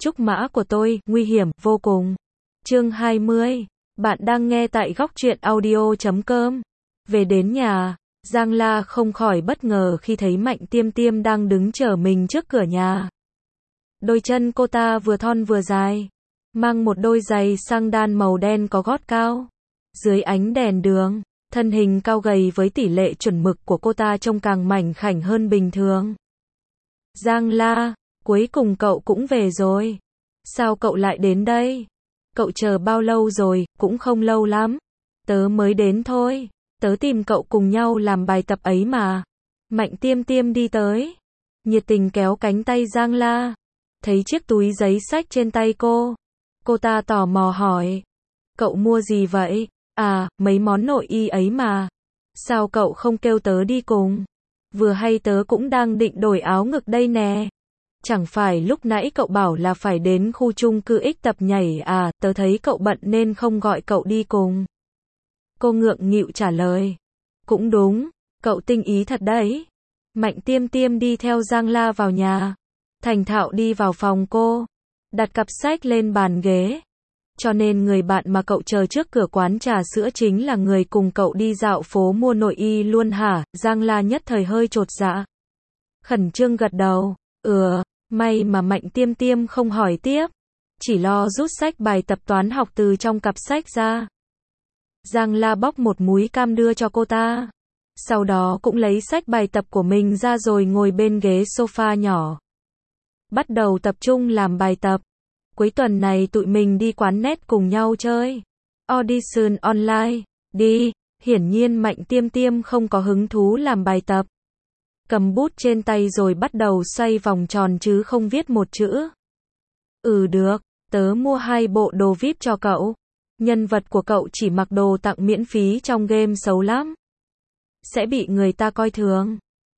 Trúc mã của tôi, nguy hiểm, vô cùng. Chương 20. Bạn đang nghe tại góc truyện audio.com. Về đến nhà, Giang La không khỏi bất ngờ khi thấy Mạnh Tiêm Tiêm đang đứng chờ mình trước cửa nhà. Đôi chân cô ta vừa thon vừa dài, mang một đôi giày sang đan màu đen có gót cao. Dưới ánh đèn đường, thân hình cao gầy với tỷ lệ chuẩn mực của cô ta trông càng mảnh khảnh hơn bình thường. Giang La, cuối cùng cậu cũng về rồi. Sao cậu lại đến đây? Cậu chờ bao lâu rồi? Cũng không lâu lắm. Tớ mới đến thôi. Tớ tìm cậu cùng nhau làm bài tập ấy mà. Mạnh Tiêm Tiêm đi tới, nhiệt tình kéo cánh tay Giang La. Thấy chiếc túi giấy xách trên tay cô ta tò mò hỏi. Cậu mua gì vậy? À, mấy món nội y ấy mà. Sao cậu không kêu tớ đi cùng? Vừa hay tớ cũng đang định đổi áo ngực đây nè. Chẳng phải lúc nãy cậu bảo là phải đến khu chung cư X tập nhảy à, tớ thấy cậu bận nên không gọi cậu đi cùng. Cô ngượng nghịu trả lời. Cũng đúng, cậu tinh ý thật đấy. Mạnh Tiêm Tiêm đi theo Giang La vào nhà. Thành thạo đi vào phòng cô, đặt cặp sách lên bàn ghế. Cho nên người bạn mà cậu chờ trước cửa quán trà sữa chính là người cùng cậu đi dạo phố mua nội y luôn hả? Giang La nhất thời hơi chột dạ. Khẩn trương gật đầu. May mà Mạnh Tiêm Tiêm không hỏi tiếp, chỉ lo rút sách bài tập toán học từ trong cặp sách ra. Giang La bóc một múi cam đưa cho cô ta. Sau đó cũng lấy sách bài tập của mình ra rồi ngồi bên ghế sofa nhỏ. Bắt đầu tập trung làm bài tập. Cuối tuần này tụi mình đi quán net cùng nhau chơi. Audition online. Đi. Hiển nhiên Mạnh Tiêm Tiêm không có hứng thú làm bài tập. Cầm bút trên tay rồi bắt đầu xoay vòng tròn chứ không viết một chữ. Được, tớ mua 2 bộ đồ VIP cho cậu. Nhân vật của cậu chỉ mặc đồ tặng miễn phí trong game xấu lắm. Sẽ bị người ta coi thường.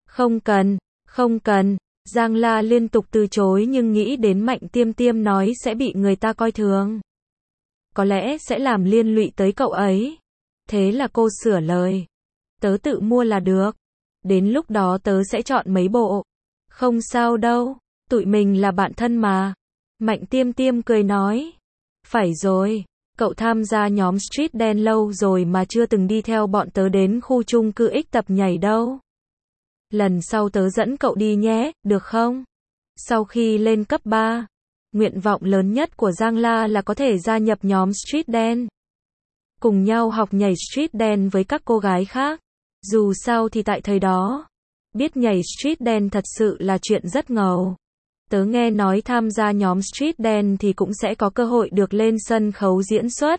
Không cần. Giang La liên tục từ chối nhưng nghĩ đến Mạnh Tiêm Tiêm nói sẽ bị người ta coi thường. Có lẽ sẽ làm liên lụy tới cậu ấy. Thế là cô sửa lời. Tớ tự mua là được. Đến lúc đó tớ sẽ chọn mấy bộ. Không sao đâu, tụi mình là bạn thân mà. Mạnh Tiêm Tiêm cười nói. Phải rồi, cậu tham gia nhóm Street Dance lâu rồi mà chưa từng đi theo bọn tớ đến khu chung cư X tập nhảy đâu. Lần sau tớ dẫn cậu đi nhé, được không? Sau khi lên cấp 3, nguyện vọng lớn nhất của Giang La là có thể gia nhập nhóm Street Dance. Cùng nhau học nhảy Street Dance với các cô gái khác. Dù sao thì tại thời đó, biết nhảy street dance thật sự là chuyện rất ngầu. Tớ nghe nói tham gia nhóm street dance thì cũng sẽ có cơ hội được lên sân khấu diễn xuất.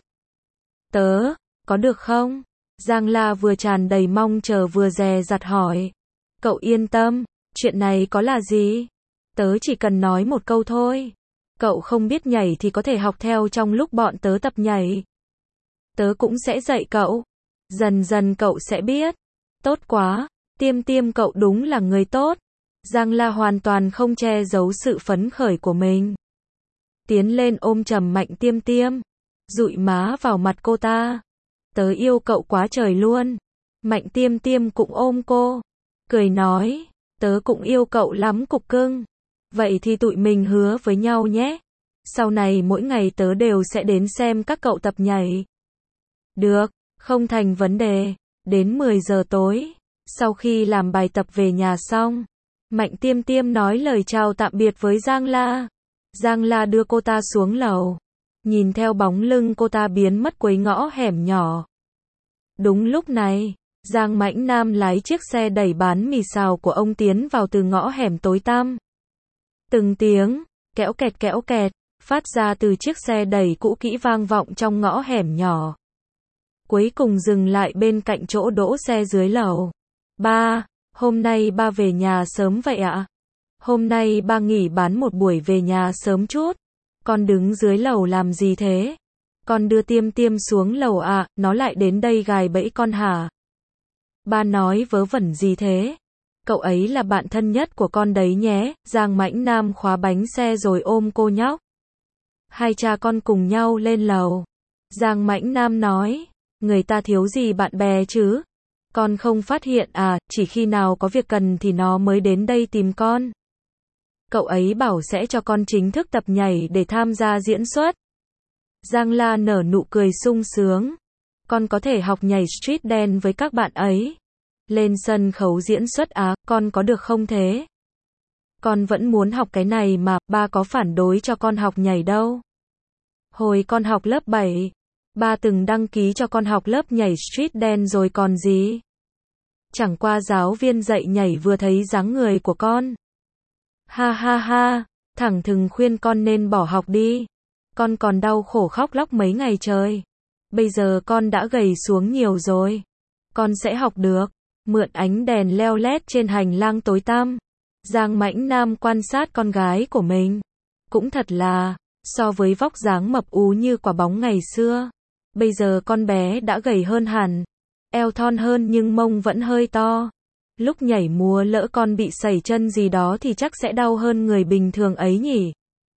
Tớ, có được không? Giang La vừa tràn đầy mong chờ vừa dè dặt hỏi. Cậu yên tâm, chuyện này có là gì? Tớ chỉ cần nói một câu thôi. Cậu không biết nhảy thì có thể học theo trong lúc bọn tớ tập nhảy. Tớ cũng sẽ dạy cậu. Dần dần cậu sẽ biết. Tốt quá, Tiêm Tiêm cậu đúng là người tốt. Giang La hoàn toàn không che giấu sự phấn khởi của mình. Tiến lên ôm chầm Mạnh Tiêm Tiêm, dụi má vào mặt cô ta. Tớ yêu cậu quá trời luôn. Mạnh Tiêm Tiêm cũng ôm cô, cười nói, tớ cũng yêu cậu lắm cục cưng. Vậy thì tụi mình hứa với nhau nhé. Sau này mỗi ngày tớ đều sẽ đến xem các cậu tập nhảy. Được, không thành vấn đề. Đến 10 giờ tối, sau khi làm bài tập về nhà xong, Mạnh Tiêm Tiêm nói lời chào tạm biệt với Giang La. Giang La đưa cô ta xuống lầu, nhìn theo bóng lưng cô ta biến mất cuối ngõ hẻm nhỏ. Đúng lúc này, Giang Mãnh Nam lái chiếc xe đẩy bán mì xào của ông tiến vào từ ngõ hẻm tối tăm. Từng tiếng kéo kẹt phát ra từ chiếc xe đẩy cũ kỹ vang vọng trong ngõ hẻm nhỏ. Cuối cùng dừng lại bên cạnh chỗ đỗ xe dưới lầu. Ba, hôm nay ba về nhà sớm vậy ạ? Hôm nay ba nghỉ bán một buổi về nhà sớm chút. Con đứng dưới lầu làm gì thế? Con đưa Tiêm Tiêm xuống lầu ạ, nó lại đến đây gài bẫy con hả? Ba nói vớ vẩn gì thế? Cậu ấy là bạn thân nhất của con đấy nhé. Giang Mãnh Nam khóa bánh xe rồi ôm cô nhóc. Hai cha con cùng nhau lên lầu. Giang Mãnh Nam nói. Người ta thiếu gì bạn bè chứ? Con không phát hiện à, chỉ khi nào có việc cần thì nó mới đến đây tìm con. Cậu ấy bảo sẽ cho con chính thức tập nhảy để tham gia diễn xuất. Giang La nở nụ cười sung sướng. Con có thể học nhảy street dance với các bạn ấy. Lên sân khấu diễn xuất á, con có được không thế? Con vẫn muốn học cái này mà, ba có phản đối cho con học nhảy đâu. Hồi con học lớp 7, ba từng đăng ký cho con học lớp nhảy street dance rồi còn gì. Chẳng qua giáo viên dạy nhảy vừa thấy dáng người của con. Ha ha ha, thẳng thừng khuyên con nên bỏ học đi. Con còn đau khổ khóc lóc mấy ngày trời. Bây giờ con đã gầy xuống nhiều rồi. Con sẽ học được. Mượn ánh đèn leo lét trên hành lang tối tăm. Giang Mãnh Nam quan sát con gái của mình. Cũng thật là, so với vóc dáng mập ú như quả bóng ngày xưa, bây giờ con bé đã gầy hơn hẳn. Eo thon hơn nhưng mông vẫn hơi to. Lúc nhảy múa lỡ con bị sẩy chân gì đó thì chắc sẽ đau hơn người bình thường ấy nhỉ.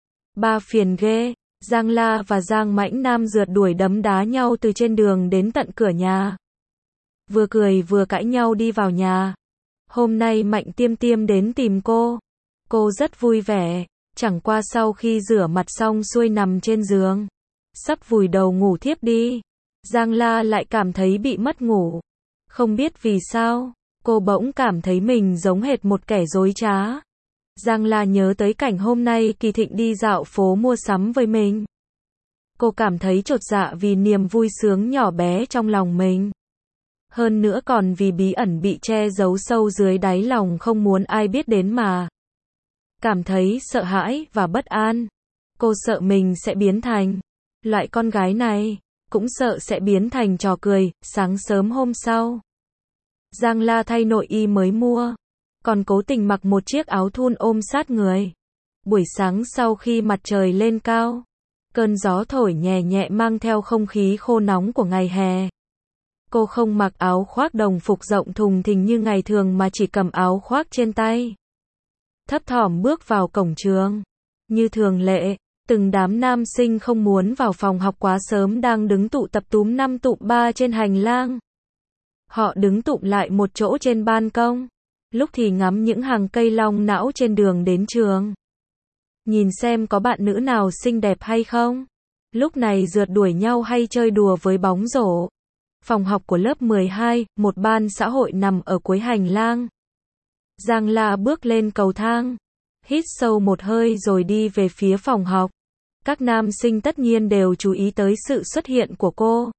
Ba phiền ghê. Giang La và Giang Mãnh Nam rượt đuổi đấm đá nhau từ trên đường đến tận cửa nhà. Vừa cười vừa cãi nhau đi vào nhà. Hôm nay Mạnh Tiêm Tiêm đến tìm cô. Cô rất vui vẻ. Chẳng qua sau khi rửa mặt xong xuôi nằm trên giường, sắp vùi đầu ngủ thiếp đi, Giang La lại cảm thấy bị mất ngủ. Không biết vì sao, cô bỗng cảm thấy mình giống hệt một kẻ dối trá. Giang La nhớ tới cảnh hôm nay Kỳ Thịnh đi dạo phố mua sắm với mình. Cô cảm thấy chột dạ vì niềm vui sướng nhỏ bé trong lòng mình. Hơn nữa còn vì bí ẩn bị che giấu sâu dưới đáy lòng không muốn ai biết đến mà. Cảm thấy sợ hãi và bất an. Cô sợ mình sẽ biến thành loại con gái này, cũng sợ sẽ biến thành trò cười. Sáng sớm hôm sau, Giang La thay nội y mới mua, còn cố tình mặc một chiếc áo thun ôm sát người. Buổi sáng sau khi mặt trời lên cao, cơn gió thổi nhẹ nhẹ mang theo không khí khô nóng của ngày hè. Cô không mặc áo khoác đồng phục rộng thùng thình như ngày thường mà chỉ cầm áo khoác trên tay. Thấp thỏm bước vào cổng trường. Như thường lệ, từng đám nam sinh không muốn vào phòng học quá sớm đang đứng tụ tập túm 5 tụm 3 trên hành lang. Họ đứng tụm lại một chỗ trên ban công. Lúc thì ngắm những hàng cây long não trên đường đến trường. Nhìn xem có bạn nữ nào xinh đẹp hay không. Lúc này rượt đuổi nhau hay chơi đùa với bóng rổ. Phòng học của lớp 12, một ban xã hội nằm ở cuối hành lang. Giang La bước lên cầu thang, hít sâu một hơi rồi đi về phía phòng học. Các nam sinh tất nhiên đều chú ý tới sự xuất hiện của cô.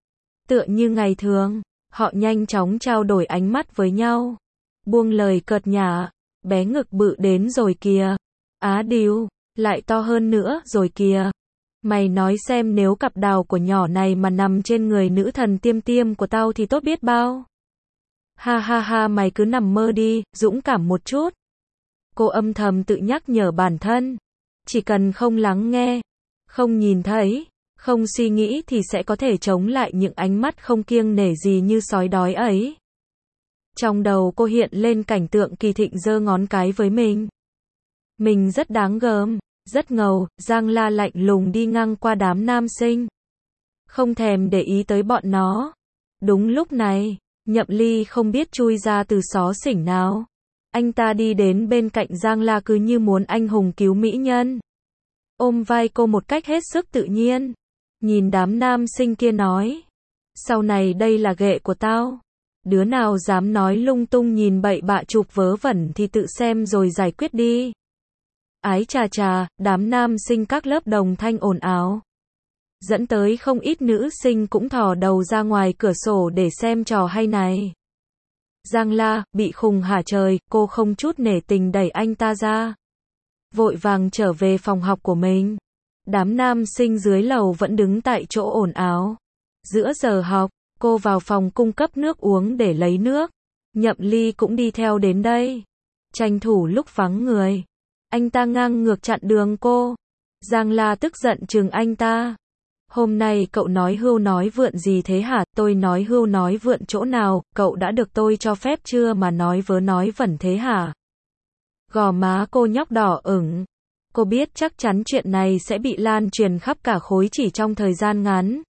Tựa như ngày thường, họ nhanh chóng trao đổi ánh mắt với nhau. Buông lời cợt nhả, bé ngực bự đến rồi kìa. Á điếu, lại to hơn nữa rồi kìa. Mày nói xem nếu cặp đào của nhỏ này mà nằm trên người nữ thần Tiêm Tiêm của tao thì tốt biết bao. Ha ha ha, mày cứ nằm mơ đi, dũng cảm một chút. Cô âm thầm tự nhắc nhở bản thân. Chỉ cần không lắng nghe, không nhìn thấy, không suy nghĩ thì sẽ có thể chống lại những ánh mắt không kiêng nể gì như sói đói ấy. Trong đầu cô hiện lên cảnh tượng Kỳ Thịnh giơ ngón cái với mình. Mình rất đáng gờm, rất ngầu. Giang La lạnh lùng đi ngang qua đám nam sinh, không thèm để ý tới bọn nó. Đúng lúc này, Nhậm Ly không biết chui ra từ xó xỉnh nào. Anh ta đi đến bên cạnh Giang La cứ như muốn anh hùng cứu mỹ nhân. Ôm vai cô một cách hết sức tự nhiên. Nhìn đám nam sinh kia nói. Sau này đây là ghệ của tao. Đứa nào dám nói lung tung nhìn bậy bạ chụp vớ vẩn thì tự xem rồi giải quyết đi. Ái chà chà, đám nam sinh các lớp đồng thanh ồn ào. Dẫn tới không ít nữ sinh cũng thò đầu ra ngoài cửa sổ để xem trò hay này. Giang La, bị khùng hả trời, cô không chút nể tình đẩy anh ta ra. Vội vàng trở về phòng học của mình. Đám nam sinh dưới lầu vẫn đứng tại chỗ ồn ào. Giữa giờ học, cô vào phòng cung cấp nước uống để lấy nước. Nhậm Ly cũng đi theo đến đây. Tranh thủ lúc vắng người. Anh ta ngang ngược chặn đường cô. Giang La tức giận trừng anh ta. Hôm nay cậu nói hưu nói vượn gì thế hả? Tôi nói hưu nói vượn chỗ nào? Cậu đã được tôi cho phép chưa mà nói vớ nói vẩn thế hả? Gò má cô nhóc đỏ ửng. Cô biết chắc chắn chuyện này sẽ bị lan truyền khắp cả khối chỉ trong thời gian ngắn.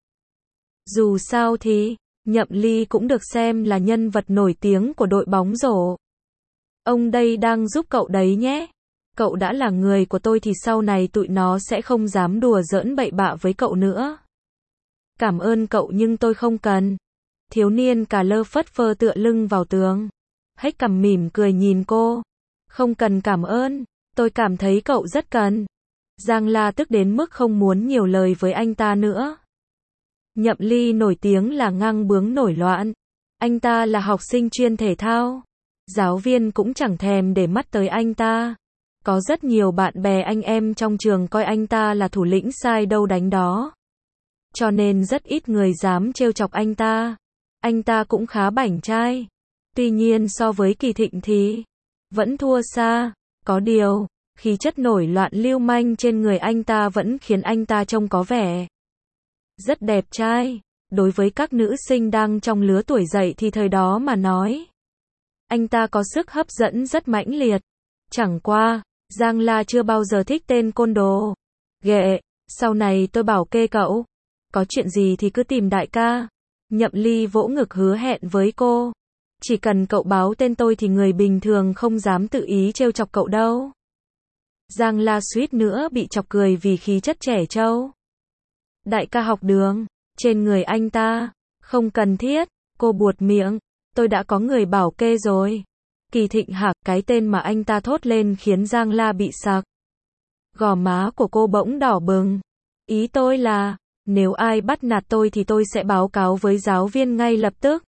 Dù sao thì, Nhậm Ly cũng được xem là nhân vật nổi tiếng của đội bóng rổ. Ông đây đang giúp cậu đấy nhé. Cậu đã là người của tôi thì sau này tụi nó sẽ không dám đùa giỡn bậy bạ với cậu nữa. Cảm ơn cậu nhưng tôi không cần. Thiếu niên cà lơ phất phơ tựa lưng vào tường. Hách cằm mỉm cười nhìn cô. Không cần cảm ơn, tôi cảm thấy cậu rất cần. Giang La tức đến mức không muốn nhiều lời với anh ta nữa. Nhậm Ly nổi tiếng là ngang bướng nổi loạn. Anh ta là học sinh chuyên thể thao. Giáo viên cũng chẳng thèm để mắt tới anh ta. Có rất nhiều bạn bè anh em trong trường coi anh ta là thủ lĩnh sai đâu đánh đó. Cho nên rất ít người dám trêu chọc anh ta. Anh ta cũng khá bảnh trai. Tuy nhiên so với Kỳ Thịnh thì vẫn thua xa. Có điều, khí chất nổi loạn lưu manh trên người anh ta vẫn khiến anh ta trông có vẻ rất đẹp trai. Đối với các nữ sinh đang trong lứa tuổi dậy thì thời đó mà nói, anh ta có sức hấp dẫn rất mãnh liệt. Chẳng qua, Giang La chưa bao giờ thích tên côn đồ. Ghệ, sau này tôi bảo kê cậu. Có chuyện gì thì cứ tìm đại ca. Nhậm Ly vỗ ngực hứa hẹn với cô. Chỉ cần cậu báo tên tôi thì người bình thường không dám tự ý trêu chọc cậu đâu. Giang La suýt nữa bị chọc cười vì khí chất trẻ trâu. Đại ca học đường, trên người anh ta, không cần thiết, cô buột miệng, tôi đã có người bảo kê rồi. Kỳ Thịnh hả, cái tên mà anh ta thốt lên khiến Giang La bị sặc. Gò má của cô bỗng đỏ bừng. Ý tôi là, nếu ai bắt nạt tôi thì tôi sẽ báo cáo với giáo viên ngay lập tức.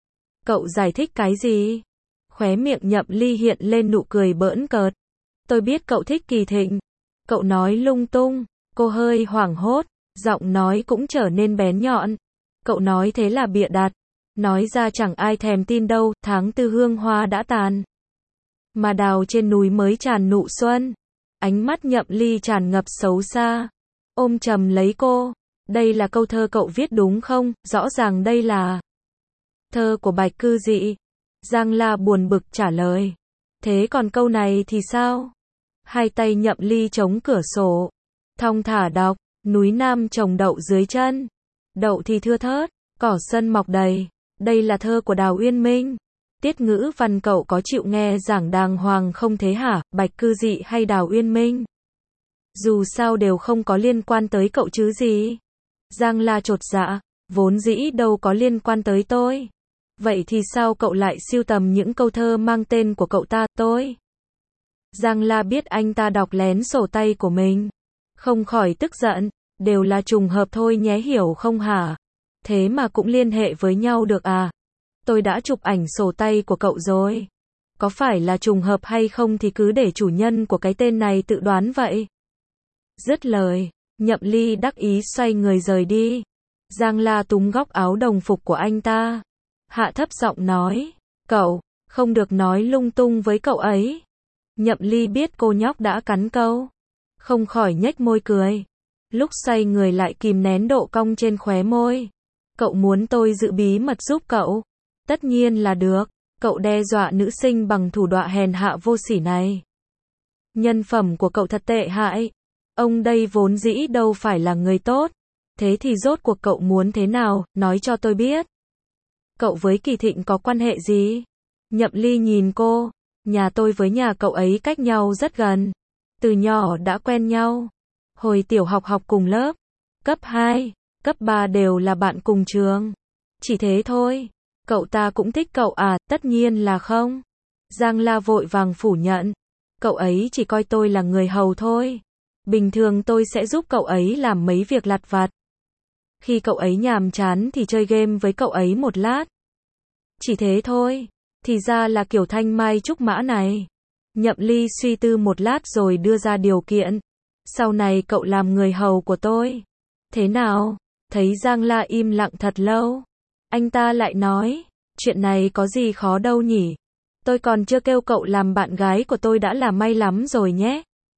Cậu giải thích cái gì? Khóe miệng Nhậm Ly hiện lên nụ cười bỡn cợt. Tôi biết cậu thích Kỳ Thịnh. Cậu nói lung tung, cô hơi hoảng hốt, giọng nói cũng trở nên bén nhọn. Cậu nói thế là bịa đặt. Nói ra chẳng ai thèm tin đâu, tháng tư hương hoa đã tàn. Mà đào trên núi mới tràn nụ xuân. Ánh mắt Nhậm Ly tràn ngập xấu xa. Ôm chầm lấy cô. Đây là câu thơ cậu viết đúng không? Rõ ràng đây là thơ của Bạch Cư Dị. Giang La buồn bực trả lời. Thế còn câu này thì sao? Hai tay Nhậm Ly chống cửa sổ. Thong thả đọc. Núi Nam trồng đậu dưới chân. Đậu thì thưa thớt, cỏ sân mọc đầy. Đây là thơ của Đào Uyên Minh. Tiết ngữ văn cậu có chịu nghe giảng đàng hoàng không thế hả? Bạch Cư Dị hay Đào Uyên Minh? Dù sao đều không có liên quan tới cậu chứ gì. Giang La chột dạ. Vốn dĩ đâu có liên quan tới tôi. Vậy thì sao cậu lại sưu tầm những câu thơ mang tên của cậu ta, tôi? Giang La biết anh ta đọc lén sổ tay của mình. Không khỏi tức giận. Đều là trùng hợp thôi nhé, hiểu không hả? Thế mà cũng liên hệ với nhau được à? Tôi đã chụp ảnh sổ tay của cậu rồi. Có phải là trùng hợp hay không thì cứ để chủ nhân của cái tên này tự đoán vậy. Dứt lời, Nhậm Ly đắc ý xoay người rời đi. Giang La túm góc áo đồng phục của anh ta. Hạ thấp giọng nói. Cậu, không được nói lung tung với cậu ấy. Nhậm Ly biết cô nhóc đã cắn câu. Không khỏi nhếch môi cười. Lúc xoay người lại kìm nén độ cong trên khóe môi. Cậu muốn tôi giữ bí mật giúp cậu? Tất nhiên là được. Cậu đe dọa nữ sinh bằng thủ đoạn hèn hạ vô sỉ này. Nhân phẩm của cậu thật tệ hại. Ông đây vốn dĩ đâu phải là người tốt. Thế thì rốt cuộc cậu muốn thế nào, nói cho tôi biết. Cậu với Kỳ Thịnh có quan hệ gì? Nhậm Ly nhìn cô. Nhà tôi với nhà cậu ấy cách nhau rất gần. Từ nhỏ đã quen nhau. Hồi tiểu học học cùng lớp. Cấp 2, cấp 3 đều là bạn cùng trường. Chỉ thế thôi. Cậu ta cũng thích cậu à? Tất nhiên là không. Giang La vội vàng phủ nhận. Cậu ấy chỉ coi tôi là người hầu thôi. Bình thường tôi sẽ giúp cậu ấy làm mấy việc lặt vặt. Khi cậu ấy nhàm chán thì chơi game với cậu ấy một lát. Chỉ thế thôi. Thì ra là kiểu thanh mai trúc mã này. Nhậm Ly suy tư một lát rồi đưa ra điều kiện. Sau này cậu làm người hầu của tôi. Thế nào? Thấy Giang La im lặng thật lâu. Anh ta lại nói. Chuyện này có gì khó đâu nhỉ? Tôi còn chưa kêu cậu làm bạn gái của tôi đã là may lắm rồi nhé.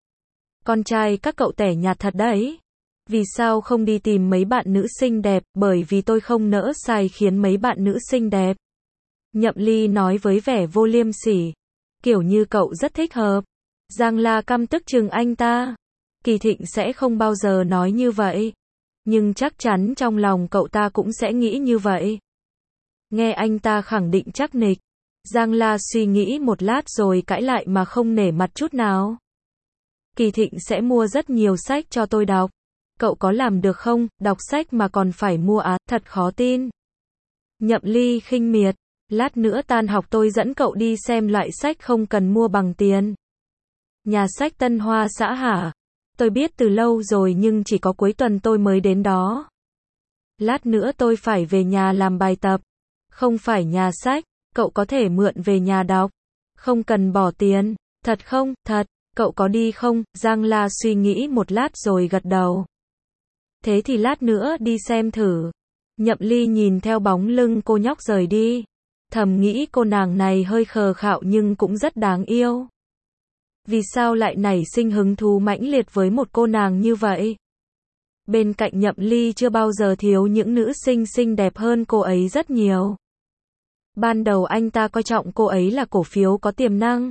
Con trai các cậu tẻ nhạt thật đấy. Vì sao không đi tìm mấy bạn nữ xinh đẹp? Bởi vì tôi không nỡ sai khiến mấy bạn nữ xinh đẹp. Nhậm Ly nói với vẻ vô liêm sỉ. Kiểu như cậu rất thích hợp. Giang La căm tức chừng anh ta. Kỳ Thịnh sẽ không bao giờ nói như vậy. Nhưng chắc chắn trong lòng cậu ta cũng sẽ nghĩ như vậy. Nghe anh ta khẳng định chắc nịch. Giang La suy nghĩ một lát rồi cãi lại mà không nể mặt chút nào. Kỳ Thịnh sẽ mua rất nhiều sách cho tôi đọc. Cậu có làm được không, đọc sách mà còn phải mua á, thật khó tin. Nhậm Ly khinh miệt, lát nữa tan học tôi dẫn cậu đi xem loại sách không cần mua bằng tiền. Nhà sách Tân Hoa Xã hả? Tôi biết từ lâu rồi nhưng chỉ có cuối tuần tôi mới đến đó. Lát nữa tôi phải về nhà làm bài tập. Không phải nhà sách, cậu có thể mượn về nhà đọc. Không cần bỏ tiền. Thật không? Thật. Cậu có đi không? Giang La suy nghĩ một lát rồi gật đầu. Thế thì lát nữa đi xem thử. Nhậm Ly nhìn theo bóng lưng cô nhóc rời đi. Thầm nghĩ cô nàng này hơi khờ khạo nhưng cũng rất đáng yêu. Vì sao lại nảy sinh hứng thú mãnh liệt với một cô nàng như vậy? Bên cạnh Nhậm Ly chưa bao giờ thiếu những nữ sinh xinh đẹp hơn cô ấy rất nhiều. Ban đầu anh ta coi trọng cô ấy là cổ phiếu có tiềm năng.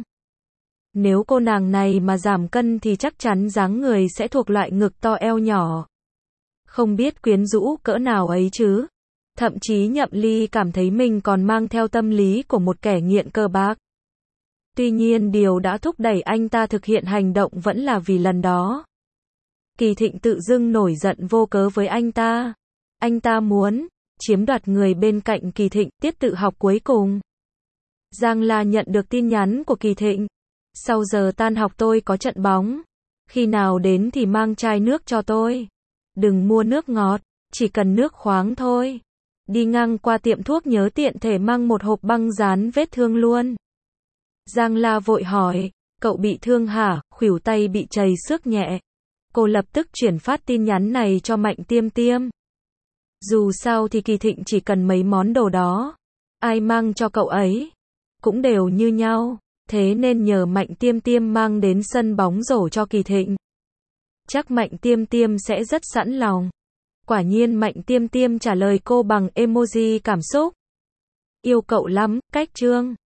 Nếu cô nàng này mà giảm cân thì chắc chắn dáng người sẽ thuộc loại ngực to eo nhỏ. Không biết quyến rũ cỡ nào ấy chứ. Thậm chí Nhậm Ly cảm thấy mình còn mang theo tâm lý của một kẻ nghiện cờ bạc. Tuy nhiên điều đã thúc đẩy anh ta thực hiện hành động vẫn là vì lần đó. Kỳ Thịnh tự dưng nổi giận vô cớ với anh ta. Anh ta muốn chiếm đoạt người bên cạnh Kỳ Thịnh, tiết tự học cuối cùng. Giang La nhận được tin nhắn của Kỳ Thịnh. Sau giờ tan học tôi có trận bóng. Khi nào đến thì mang chai nước cho tôi. Đừng mua nước ngọt, chỉ cần nước khoáng thôi. Đi ngang qua tiệm thuốc nhớ tiện thể mang một hộp băng dán vết thương luôn. Giang La vội hỏi, cậu bị thương hả? Khuỷu tay bị trầy xước nhẹ. Cô lập tức chuyển phát tin nhắn này cho Mạnh Tiêm Tiêm. Dù sao thì Kỳ Thịnh chỉ cần mấy món đồ đó. Ai mang cho cậu ấy cũng đều như nhau. Thế nên nhờ Mạnh Tiêm Tiêm mang đến sân bóng rổ cho Kỳ Thịnh. Chắc Mạnh Tiêm Tiêm sẽ rất sẵn lòng. Quả nhiên Mạnh Tiêm Tiêm trả lời cô bằng emoji cảm xúc. Yêu cậu lắm, cách trương.